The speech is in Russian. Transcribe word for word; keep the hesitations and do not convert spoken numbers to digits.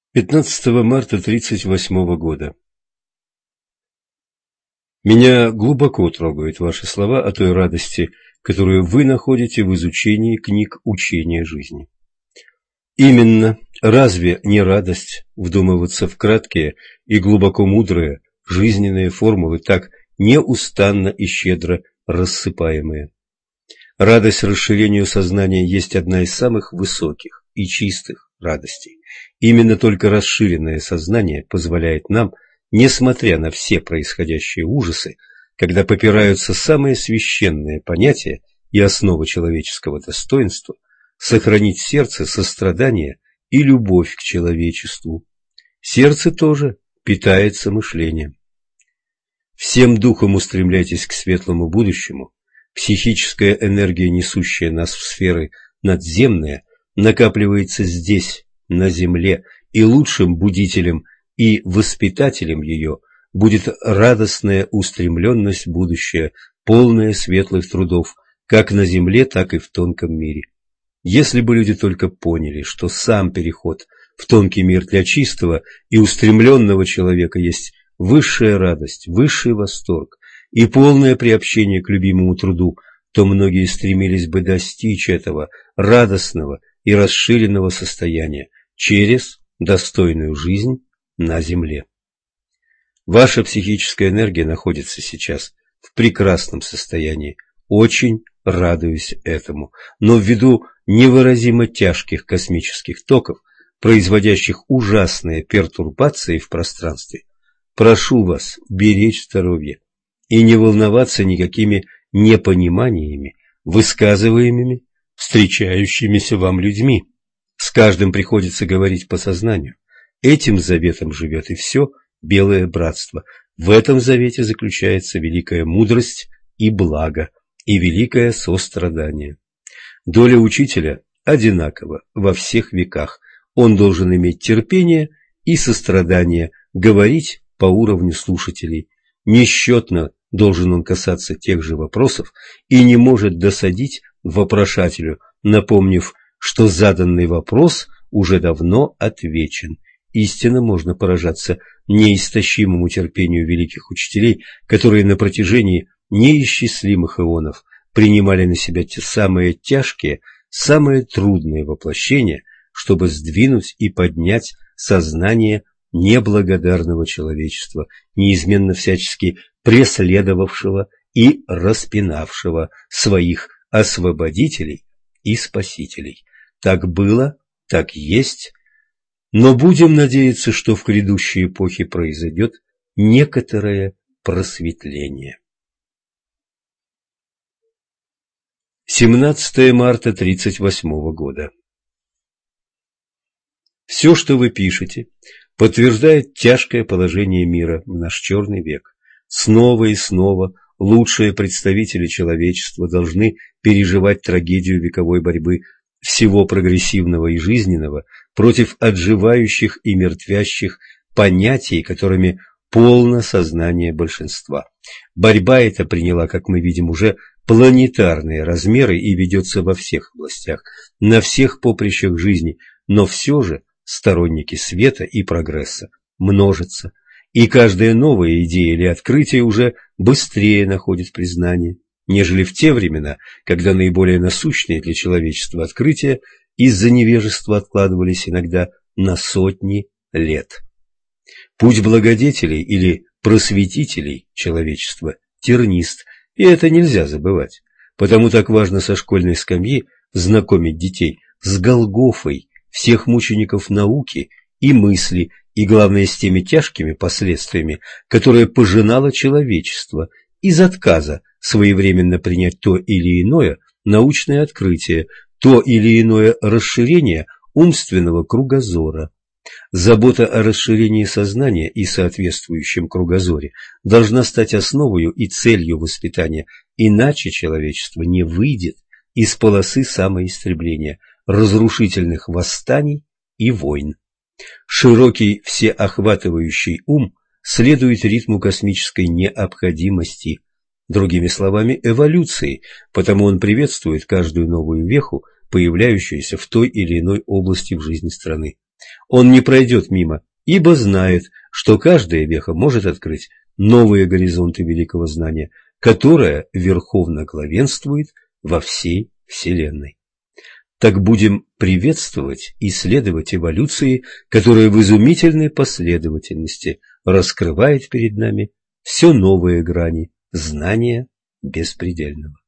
пятнадцатого марта тридцать восьмого года. Меня глубоко трогают ваши слова о той радости, которую вы находите в изучении книг учения жизни. Именно, разве не радость вдумываться в краткие и глубоко мудрые жизненные формулы, так неустанно и щедро рассыпаемые? Радость расширению сознания есть одна из самых высоких и чистых радостей. Именно только расширенное сознание позволяет нам, несмотря на все происходящие ужасы, когда попираются самые священные понятия и основы человеческого достоинства, сохранить в сердце сострадание и любовь к человечеству. Сердце тоже питается мышлением. Всем духом устремляйтесь к светлому будущему. Психическая энергия, несущая нас в сферы надземные, накапливается здесь, на земле, и лучшим будителем и воспитателем ее будет радостная устремленность в будущее, полная светлых трудов, как на земле, так и в тонком мире. Если бы люди только поняли, что сам переход в тонкий мир для чистого и устремленного человека есть высшая радость, высший восторг и полное приобщение к любимому труду, то многие стремились бы достичь этого радостного и расширенного состояния через достойную жизнь на земле. Ваша психическая энергия находится сейчас в прекрасном состоянии. Очень радуюсь этому. Но ввиду невыразимо тяжких космических токов, производящих ужасные пертурбации в пространстве, прошу вас беречь здоровье и не волноваться никакими непониманиями, высказываемыми встречающимися вам людьми. С каждым приходится говорить по сознанию. Этим заветом живет и все белое братство. В этом завете заключается великая мудрость и благо, и великое сострадание. Доля учителя одинакова во всех веках. Он должен иметь терпение и сострадание, говорить по уровню слушателей. Несчетно должен он касаться тех же вопросов и не может досадить вопрошателю, напомнив, что заданный вопрос уже давно отвечен. Истинно можно поражаться неистощимому терпению великих учителей, которые на протяжении неисчислимых эонов принимали на себя те самые тяжкие, самые трудные воплощения, чтобы сдвинуть и поднять сознание неблагодарного человечества, неизменно всячески преследовавшего и распинавшего своих освободителей и спасителей. Так было, так есть, но будем надеяться, что в грядущей эпохе произойдет некоторое просветление. семнадцатого марта тридцать восьмого года. Все, что вы пишете, подтверждает тяжкое положение мира в наш черный век. Снова и снова лучшие представители человечества должны переживать трагедию вековой борьбы всего прогрессивного и жизненного против отживающих и мертвящих понятий, которыми полно сознание большинства. Борьба эта приняла, как мы видим, уже планетарные размеры и ведется во всех областях, на всех поприщах жизни, но все же сторонники света и прогресса множатся, и каждая новая идея или открытие уже быстрее находит признание, нежели в те времена, когда наиболее насущные для человечества открытия из-за невежества откладывались иногда на сотни лет. Путь благодетелей или просветителей человечества тернист, и это нельзя забывать. Потому так важно со школьной скамьи знакомить детей с Голгофой всех мучеников науки и мысли, и, главное, с теми тяжкими последствиями, которые пожинало человечество из отказа своевременно принять то или иное научное открытие, то или иное расширение умственного кругозора. Забота о расширении сознания и соответствующем кругозоре должна стать основою и целью воспитания, иначе человечество не выйдет из полосы самоистребления, разрушительных восстаний и войн. Широкий всеохватывающий ум следует ритму космической необходимости, другими словами, эволюции, потому он приветствует каждую новую веху, появляющуюся в той или иной области в жизни страны. Он не пройдет мимо, ибо знает, что каждая веха может открыть новые горизонты великого знания, которое верховно главенствует во всей Вселенной. Так будем приветствовать и следовать эволюции, которая в изумительной последовательности раскрывает перед нами все новые грани знания беспредельного.